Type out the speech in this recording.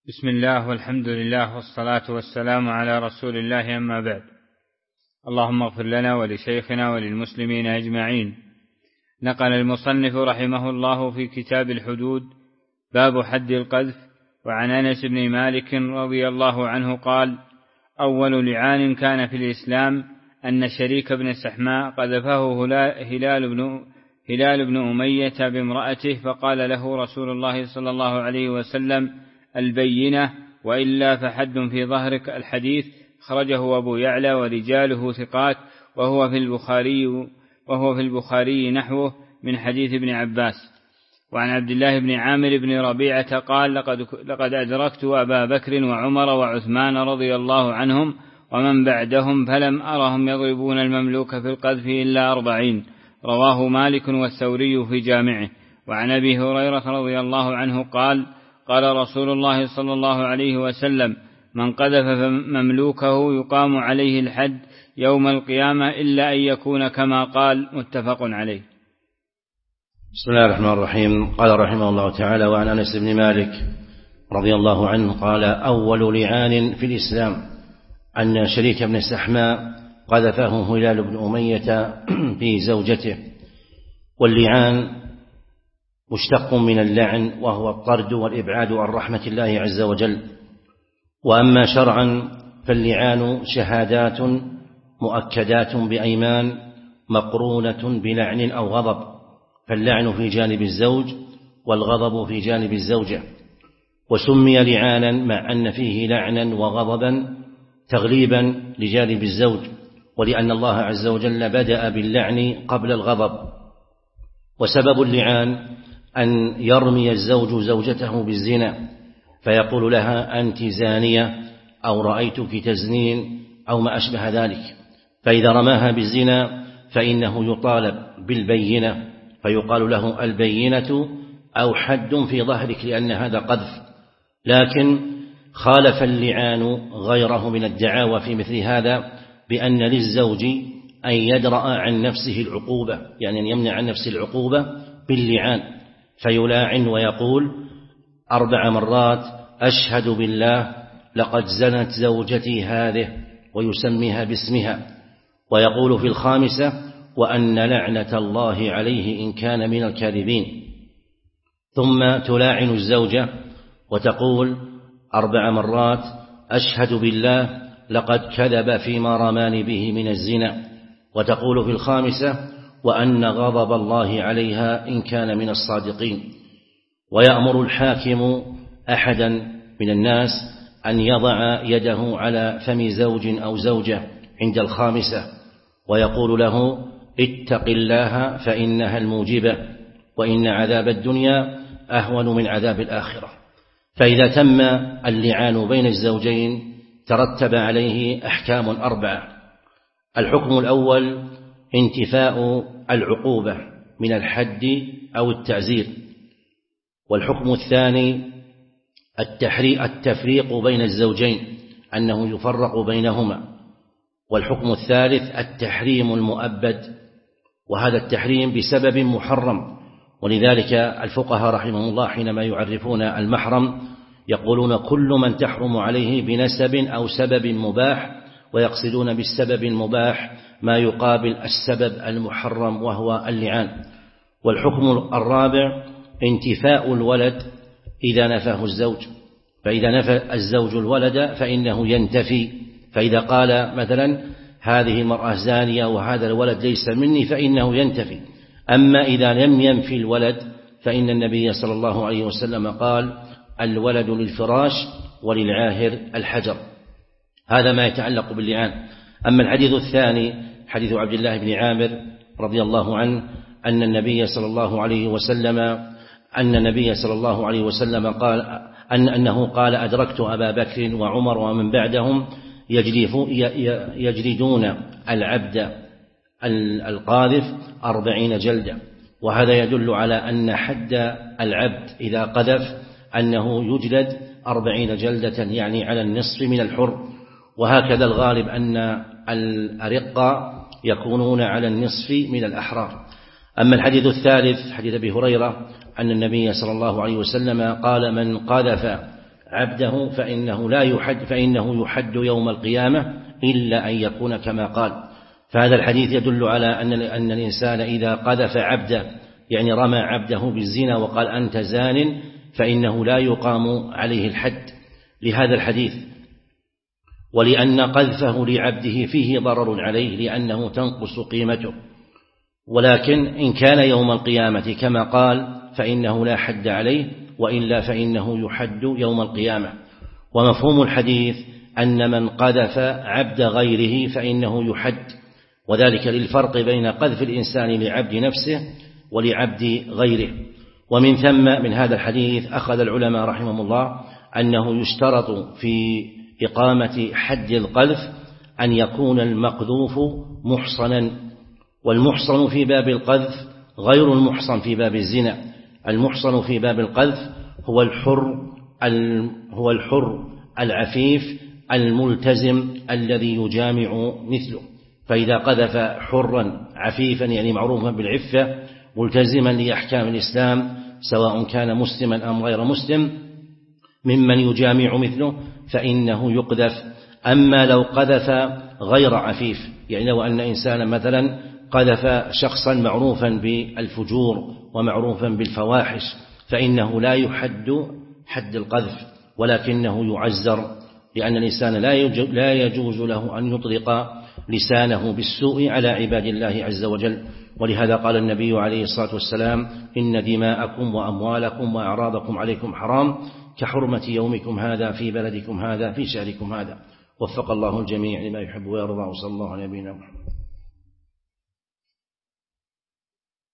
بسم الله والحمد لله والصلاة والسلام على رسول الله، أما بعد. اللهم اغفر لنا ولشيخنا وللمسلمين أجمعين. نقل المصنف رحمه الله في كتاب الحدود باب حد القذف، وعن أنس بن مالك رضي الله عنه قال: أول لعان كان في الإسلام أن شريك بن سحماء قذفه هلال بن أمية بامرأته، فقال له رسول الله صلى الله عليه وسلم: البينة، وإلا فحد في ظهرك. الحديث خرجه أبو يعلى ورجاله ثقات، وهو في البخاري نحوه من حديث ابن عباس. وعن عبد الله بن عامر بن ربيعة قال: لقد أدركت أبا بكر وعمر وعثمان رضي الله عنهم ومن بعدهم، فلم أرهم يضربون المملوك في القذف إلا 40. رواه مالك والثوري في جامعه. وعن أبي هريرة رضي الله عنه قال: قال رسول الله صلى الله عليه وسلم: من قذف مملوكه يقام عليه الحد يوم القيامة إلا أن يكون كما قال. متفق عليه. بسم الله الرحمن الرحيم. قال رحمه الله تعالى: وعن أنس بن مالك رضي الله عنه قال: أول لعان في الإسلام أن شريك بن سحماء قذفه هلال بن أمية في زوجته. واللعان مشتق من اللعن، وهو الطرد والإبعاد عن رحمة الله عز وجل. وأما شرعا فاللعان شهادات مؤكدات بأيمان مقرونة بلعن أو غضب، فاللعن في جانب الزوج والغضب في جانب الزوجة. وسمي لعانا مع أن فيه لعنا وغضبا تغليبا لجانب الزوج، ولأن الله عز وجل بدأ باللعن قبل الغضب. وسبب اللعان أن يرمي الزوج زوجته بالزنا، فيقول لها: أنت زانية، أو رأيتك تزنين، أو ما أشبه ذلك. فإذا رماها بالزنا فإنه يطالب بالبينة، فيقال له: البينة أو حد في ظهرك، لأن هذا قذف. لكن خالف اللعان غيره من الدعاوى في مثل هذا، بأن للزوج أن يدرأ عن نفسه العقوبة، يعني أن يمنع عن نفسه العقوبة باللعان، فيلاعن ويقول 4 مرات: أشهد بالله لقد زنت زوجتي هذه، ويسميها باسمها. ويقول في 5: وأن لعنة الله عليه إن كان من الكاذبين. ثم تلاعن الزوجة وتقول 4 مرات: أشهد بالله لقد كذب فيما رماني به من الزنا. وتقول في 5: وأن غضب الله عليها إن كان من الصادقين. ويأمر الحاكم أحدا من الناس أن يضع يده على فم زوج أو زوجة عند 5، ويقول له: اتق الله فإنها الموجبة، وإن عذاب الدنيا أهون من عذاب الآخرة. فإذا تم اللعان بين الزوجين ترتب عليه أحكام 4. الحكم الأول انتفاء العقوبة من الحد أو التعزير. والحكم الثاني التفريق بين الزوجين، أنه يفرق بينهما. والحكم الثالث التحريم المؤبد، وهذا التحريم بسبب محرم. ولذلك الفقهاء رحمهم الله حينما يعرفون المحرم يقولون: كل من تحرم عليه بنسب أو سبب مباح، ويقصدون بالسبب المباح ما يقابل السبب المحرم وهو اللعان. والحكم الرابع انتفاء الولد إذا نفاه الزوج. فإذا نفى الزوج الولد فإنه ينتفي. فإذا قال مثلا: هذه المرأة زانية وهذا الولد ليس مني، فإنه ينتفي. أما إذا لم ينفي الولد فإن النبي صلى الله عليه وسلم قال: الولد للفراش وللعاهر الحجر. هذا ما يتعلق باللعان. أما الحديث الثاني حديث عبد الله بن عامر رضي الله عنه أن النبي صلى الله عليه وسلم قال أنه قال: أدركت أبا بكر وعمر ومن بعدهم يجلدون العبد القاذف 40 جلدة. وهذا يدل على أن حد العبد إذا قذف أنه يجلد 40 جلدة، يعني على النصف من الحر. وهكذا الغالب أن الأرقة يكونون على النصف من الأحرار. أما الحديث الثالث حديث أبي هريرة أن النبي صلى الله عليه وسلم قال: من قذف عبده فإنه يحد يوم القيامة إلا أن يكون كما قال. فهذا الحديث يدل على أن الإنسان إذا قذف عبده يعني رمى عبده بالزنا وقال أنت زان فإنه لا يقام عليه الحد لهذا الحديث، ولأن قذفه لعبده فيه ضرر عليه لأنه تنقص قيمته. ولكن إن كان يوم القيامة كما قال فإنه لا حد عليه، وإلا فإنه يحد يوم القيامة. ومفهوم الحديث أن من قذف عبد غيره فإنه يحد، وذلك للفرق بين قذف الإنسان لعبد نفسه ولعبد غيره. ومن ثم من هذا الحديث أخذ العلماء رحمهم الله أنه يشترط في إقامة حد القذف أن يكون المقذوف محصنا، والمحصن في باب القذف غير المحصن في باب الزنا. المحصن في باب القذف هو الحر العفيف الملتزم الذي يجامع مثله. فإذا قذف حرا عفيفا يعني معروفا بالعفة ملتزما لأحكام الإسلام سواء كان مسلما أم غير مسلم ممن يجامع مثله فإنه يقذف. أما لو قذف غير عفيف يعني لو أن إنسانا مثلا قذف شخصا معروفا بالفجور ومعروفا بالفواحش فإنه لا يحد حد القذف، ولكنه يعزر، لأن الإنسان لا يجوز له أن يطلق لسانه بالسوء على عباد الله عز وجل. ولهذا قال النبي عليه الصلاة والسلام إن دماءكم وأموالكم وأعراضكم عليكم حرام كحرمة يومكم هذا في بلدكم هذا في شهركم هذا. وفق الله الجميع لما يحب ويرضى، وصلى الله على نبينا محمد.